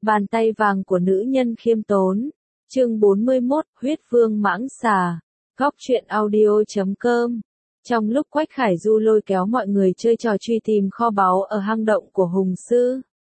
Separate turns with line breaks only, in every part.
Bàn tay vàng của nữ nhân khiêm tốn. Chương 41, huyết vương mãng xà. Góc truyện audio.com. Trong lúc Quách Khải Du lôi kéo mọi người chơi trò truy tìm kho báu ở hang động của Hùng Sư.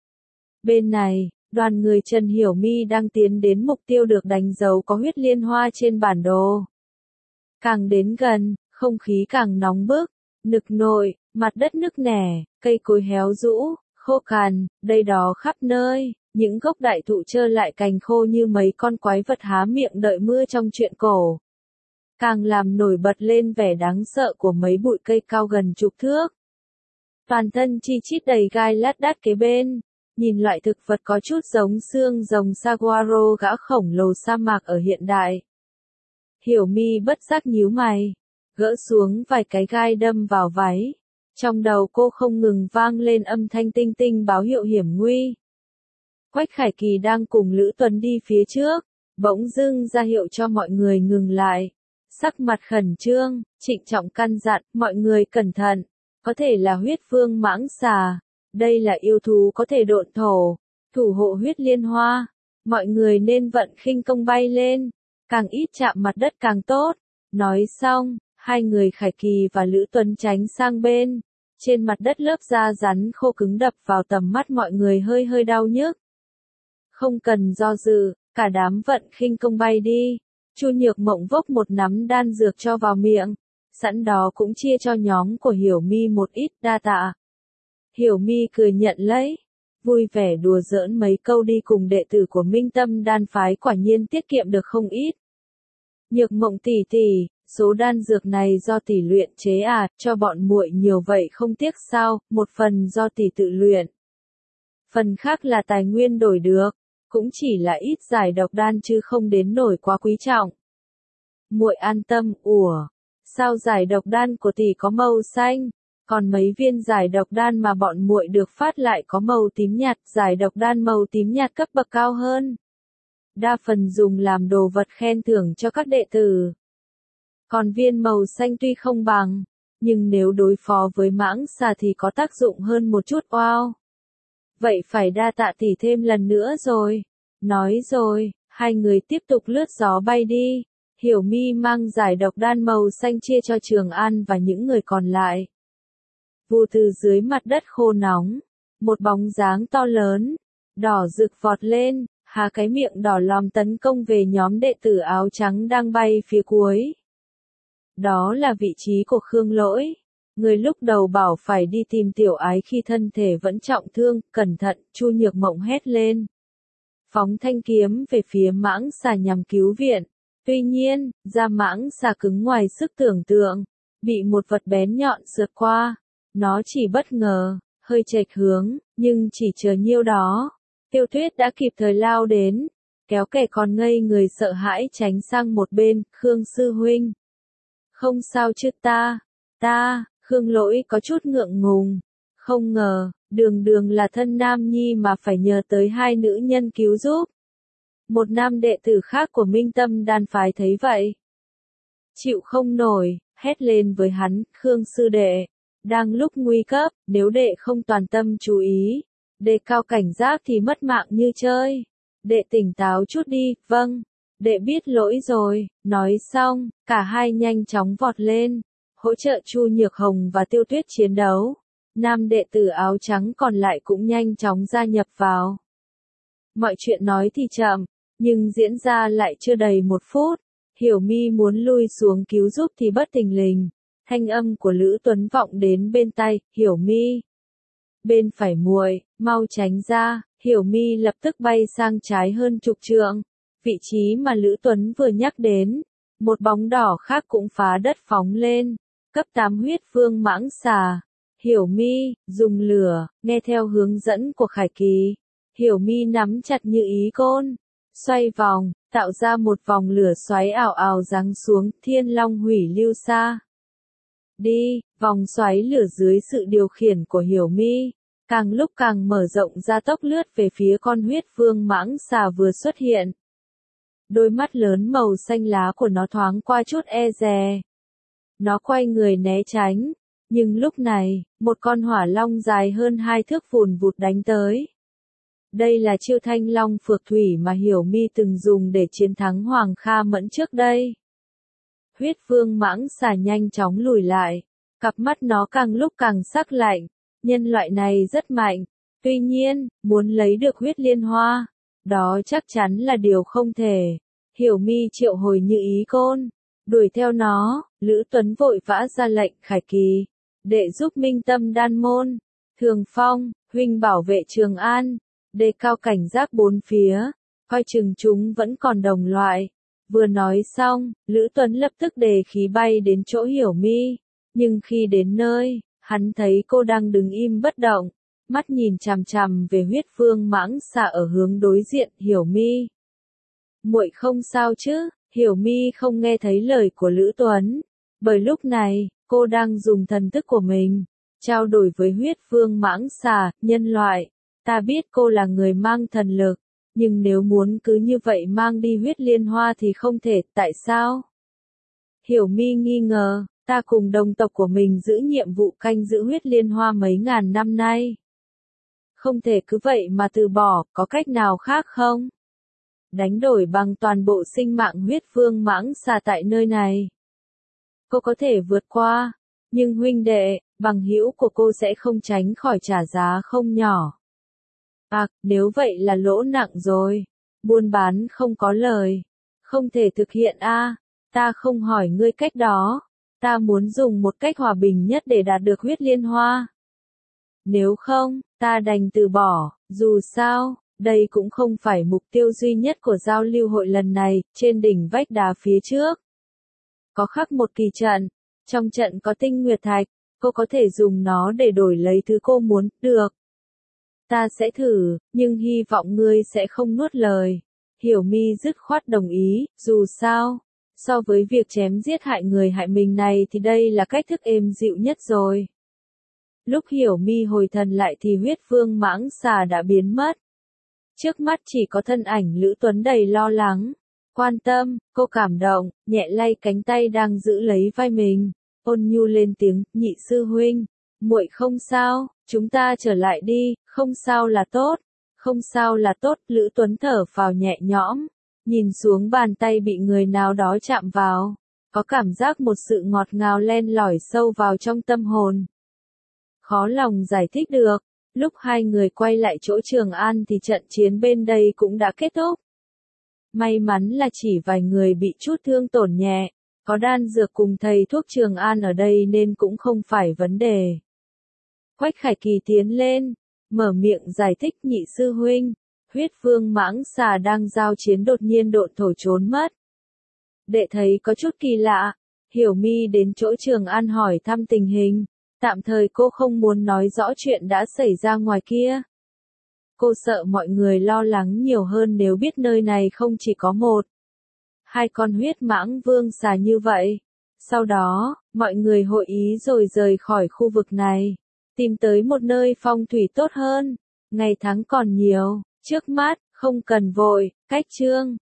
Bên này, đoàn người Trần Hiểu My đang tiến đến mục tiêu được đánh dấu có huyết liên hoa trên bản đồ. Càng đến gần, không khí càng nóng bức, nực nội, mặt đất nức nẻ, cây cối héo rũ, khô cằn, đây đó khắp nơi, những gốc đại thụ trơ lại cành khô như mấy con quái vật há miệng đợi mưa trong truyện cổ. Càng làm nổi bật lên vẻ đáng sợ của mấy bụi cây cao gần chục thước. Toàn thân chi chít đầy gai lát đát kế bên, nhìn loại thực vật có chút giống xương rồng saguaro gã khổng lồ sa mạc ở hiện đại. Hiểu My bất giác nhíu mày, gỡ xuống vài cái gai đâm vào váy. Trong đầu cô không ngừng vang lên âm thanh tinh tinh báo hiệu hiểm nguy. Quách Khải Kỳ đang cùng Lữ Tuấn đi phía trước, bỗng dưng ra hiệu cho mọi người ngừng lại. Sắc mặt khẩn trương, trịnh trọng căn dặn, mọi người cẩn thận, có thể là huyết vương mãng xà. Đây là yêu thú có thể độn thổ, thủ hộ huyết liên hoa. Mọi người nên vận khinh công bay lên, càng ít chạm mặt đất càng tốt. Nói xong, hai người Khải Kỳ và Lữ Tuấn tránh sang bên. Trên mặt đất lớp da rắn khô cứng đập vào tầm mắt mọi người hơi hơi đau nhức. Không cần do dự, cả đám vận khinh công bay đi. Chu Nhược Mộng vốc một nắm đan dược cho vào miệng, sẵn đó cũng chia cho nhóm của Hiểu My một ít, đa tạ. Hiểu My cười nhận lấy, vui vẻ đùa giỡn mấy câu đi cùng đệ tử của Minh Tâm Đan phái quả nhiên tiết kiệm được không ít. Nhược Mộng tỷ tỷ, số đan dược này do tỷ luyện chế à, cho bọn muội nhiều vậy không tiếc sao, một phần do tỷ tự luyện. Phần khác là tài nguyên đổi được, cũng chỉ là ít giải độc đan chứ không đến nổi quá quý trọng. Muội an tâm, sao giải độc đan của tỷ có màu xanh, còn mấy viên giải độc đan mà bọn muội được phát lại có màu tím nhạt, giải độc đan màu tím nhạt cấp bậc cao hơn. Đa phần dùng làm đồ vật khen thưởng cho các đệ tử. Còn viên màu xanh tuy không bằng, nhưng nếu đối phó với mãng xà thì có tác dụng hơn một chút. Wow! Vậy phải đa tạ tỷ thêm lần nữa rồi. Nói rồi, hai người tiếp tục lướt gió bay đi. Hiểu My mang giải độc đan màu xanh chia cho Trường An và những người còn lại. Vù từ dưới mặt đất khô nóng, một bóng dáng to lớn, đỏ rực vọt lên, há cái miệng đỏ lòm tấn công về nhóm đệ tử áo trắng đang bay phía cuối. Đó là vị trí của Khương Lỗi. Người lúc đầu bảo phải đi tìm Tiểu Ái khi thân thể vẫn trọng thương, cẩn thận, Chu Nhược Mộng hét lên. Phóng thanh kiếm về phía mãng xà nhằm cứu viện. Tuy nhiên, da mãng xà cứng ngoài sức tưởng tượng, bị một vật bén nhọn sượt qua. Nó chỉ bất ngờ, hơi chệch hướng, nhưng chỉ chờ nhiêu đó. Tiêu Tuyết đã kịp thời lao đến, kéo kẻ còn ngây người sợ hãi tránh sang một bên, Khương sư huynh. Không sao chứ ta, Khương Lỗi có chút ngượng ngùng. Không ngờ, đường là thân nam nhi mà phải nhờ tới hai nữ nhân cứu giúp. Một nam đệ tử khác của Minh Tâm Đan phái thấy vậy. Chịu không nổi, hét lên với hắn, Khương sư đệ. Đang lúc nguy cấp, nếu đệ không toàn tâm chú ý, đệ cao cảnh giác thì mất mạng như chơi. Đệ tỉnh táo chút đi, vâng. Đệ biết lỗi rồi. Nói xong, cả hai nhanh chóng vọt lên, hỗ trợ Chu Nhược Hồng và Tiêu Tuyết chiến đấu. Nam đệ tử áo trắng còn lại cũng nhanh chóng gia nhập vào. Mọi chuyện nói thì chậm, nhưng diễn ra lại chưa đầy một phút. Hiểu My muốn lui xuống cứu giúp thì bất thình lình, thanh âm của Lữ Tuấn vọng đến bên tai, Hiểu My. Bên phải muội, mau tránh ra. Hiểu My lập tức bay sang trái hơn chục trượng. Vị trí mà Lữ Tuấn vừa nhắc đến, một bóng đỏ khác cũng phá đất phóng lên. Cấp 8 huyết vương mãng xà. Hiểu My, dùng lửa, nghe theo hướng dẫn của Khải Kỳ. Hiểu My nắm chặt như ý côn, xoay vòng, tạo ra một vòng lửa xoáy ảo ảo giáng xuống, Thiên Long hủy lưu sa. Đi, vòng xoáy lửa dưới sự điều khiển của Hiểu My, càng lúc càng mở rộng ra tốc lướt về phía con huyết vương mãng xà vừa xuất hiện. Đôi mắt lớn màu xanh lá của nó thoáng qua chút e dè. Nó quay người né tránh, nhưng lúc này, một con hỏa long dài hơn 2 thước vùn vụt đánh tới. Đây là chiêu Thanh Long Phược Thủy mà Hiểu Mi từng dùng để chiến thắng Hoàng Kha Mẫn trước đây. Huyết Vương Mãng Xà nhanh chóng lùi lại, cặp mắt nó càng lúc càng sắc lạnh, nhân loại này rất mạnh, tuy nhiên, muốn lấy được huyết liên hoa, đó chắc chắn là điều không thể. Hiểu Mi triệu hồi Như Ý Côn, đuổi theo nó. Lữ Tuấn vội vã ra lệnh Khải Kỳ, đệ giúp Minh Tâm Đan Môn, Thường Phong, huynh bảo vệ Trường An, đề cao cảnh giác bốn phía, coi chừng chúng vẫn còn đồng loại. Vừa nói xong, Lữ Tuấn lập tức đề khí bay đến chỗ Hiểu Mi, nhưng khi đến nơi, hắn thấy cô đang đứng im bất động, mắt nhìn chằm chằm về Huyết Vương Mãng Xà ở hướng đối diện. Hiểu Mi, muội không sao chứ? Hiểu Mi không nghe thấy lời của Lữ Tuấn, bởi lúc này, cô đang dùng thần thức của mình, trao đổi với Huyết Vương Mãng Xà. Nhân loại, ta biết cô là người mang thần lực, nhưng nếu muốn cứ như vậy mang đi huyết liên hoa thì không thể. Tại sao? Hiểu Mi nghi ngờ, ta cùng đồng tộc của mình giữ nhiệm vụ canh giữ huyết liên hoa mấy ngàn năm nay. Không thể cứ vậy mà từ bỏ, có cách nào khác không? Đánh đổi bằng toàn bộ sinh mạng Huyết Vương Mãng Xà tại nơi này. Cô có thể vượt qua, nhưng huynh đệ, bằng hữu của cô sẽ không tránh khỏi trả giá không nhỏ. Nếu vậy là lỗ nặng rồi. Buôn bán không có lời, không thể thực hiện a. Ta không hỏi ngươi cách đó, ta muốn dùng một cách hòa bình nhất để đạt được huyết liên hoa. Nếu không, ta đành từ bỏ. Dù sao, đây cũng không phải mục tiêu duy nhất của giao lưu hội lần này. Trên đỉnh vách đá phía trước, có khắc một kỳ trận. Trong trận có tinh nguyệt thạch, cô có thể dùng nó để đổi lấy thứ cô muốn. Được, ta sẽ thử, nhưng hy vọng ngươi sẽ không nuốt lời. Hiểu Mi dứt khoát đồng ý. Dù sao, so với việc chém giết hại người hại mình này thì đây là cách thức êm dịu nhất rồi. Lúc Hiểu Mi hồi thần lại thì Huyết Vương Mãng Xà đã biến mất. Trước mắt chỉ có thân ảnh Lữ Tuấn đầy lo lắng, quan tâm. Cô cảm động, nhẹ lay cánh tay đang giữ lấy vai mình, ôn nhu lên tiếng. Nhị sư huynh, muội không sao, chúng ta trở lại đi. Không sao là tốt, không sao là tốt. Lữ Tuấn thở phào nhẹ nhõm, nhìn xuống bàn tay bị người nào đó chạm vào, có cảm giác một sự ngọt ngào len lỏi sâu vào trong tâm hồn. Khó lòng giải thích được. Lúc hai người quay lại chỗ Trường An thì trận chiến bên đây cũng đã kết thúc. May mắn là chỉ vài người bị chút thương tổn nhẹ, có đan dược cùng thầy thuốc Trường An ở đây nên cũng không phải vấn đề. Quách Khải Kỳ tiến lên, mở miệng giải thích. Nhị sư huynh, Huyết Vương Mãng Xà đang giao chiến đột nhiên độn thổ trốn mất. Đệ thấy có chút kỳ lạ. Hiểu Mi đến chỗ Trường An hỏi thăm tình hình. Tạm thời cô không muốn nói rõ chuyện đã xảy ra ngoài kia. Cô sợ mọi người lo lắng nhiều hơn nếu biết nơi này không chỉ có một, hai con huyết mãng vương xà như vậy. Sau đó, mọi người hội ý rồi rời khỏi khu vực này, tìm tới một nơi phong thủy tốt hơn. Ngày tháng còn nhiều, trước mắt, không cần vội. Cách chương